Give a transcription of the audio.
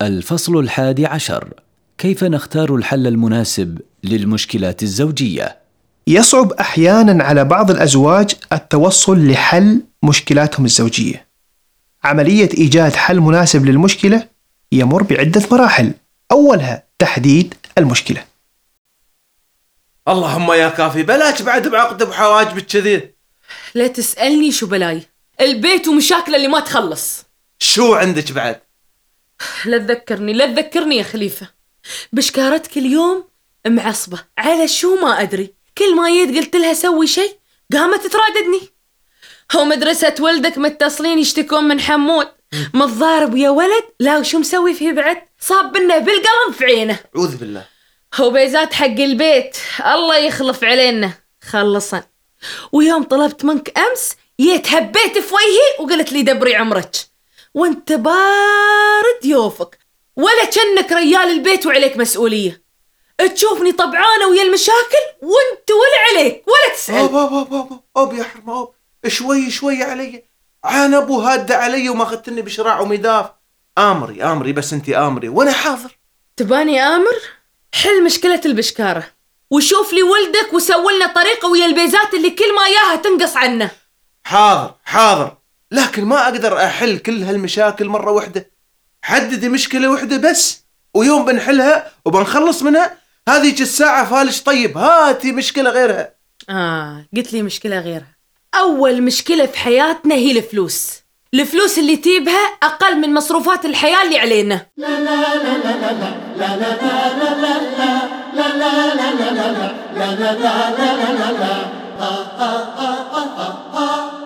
الفصل 11. كيف نختار الحل المناسب للمشكلات الزوجية؟ يصعب أحياناً على بعض الأزواج التوصل لحل مشكلاتهم الزوجية. عملية إيجاد حل مناسب للمشكلة يمر بعدة مراحل، أولها تحديد المشكلة. اللهم يا كافي، بلاش بعد بعقد بحواجبك كذي. لا تسألني شو بلاي، البيت ومشاكله اللي ما تخلص. شو عندك بعد؟ لا تذكرني يا خليفة، بشكارتك اليوم معصبة على شو ما أدري، كل ما جيت قلت لها سوي شيء قامت تراددني. هو مدرسة ولدك متصلين يشتكون من حمود متضارب يا ولد، لا وشو مسوي فيه بعد، صاب لنا بالقلم في عينه. أعوذ بالله. هو بيزات حق البيت الله يخلف علينا خلصا، ويوم طلبت منك أمس يتهبيت في وجهي وقلت لي دبري عمرك، وانت بارد يوفك ولا كأنك ريال البيت وعليك مسؤولية. تشوفني طبعانة ويا المشاكل وانت ولا عليك ولا تسأل. أوب يا حرمة، شوي علي، عان أبو هادة علي وما أخذتني بشراع ومداف. آمري بس أنتي آمري وأنا حاضر. تباني آمر؟ حل مشكلة البشكارة وشوف لي ولدك وسوي لنا طريقة ويا البيزات اللي كل ما ياها تنقص عنه. حاضر، لكن ما أقدر أحل كل هالمشاكل مرة واحدة. حددي مشكلة واحدة بس ويوم بنحلها وبنخلص منها. هذه الساعة فالش، طيب هاتي مشكلة غيرها. قلت لي مشكلة غيرها. أول مشكلة في حياتنا هي الفلوس اللي تجيبها أقل من مصروفات الحياة اللي علينا. لا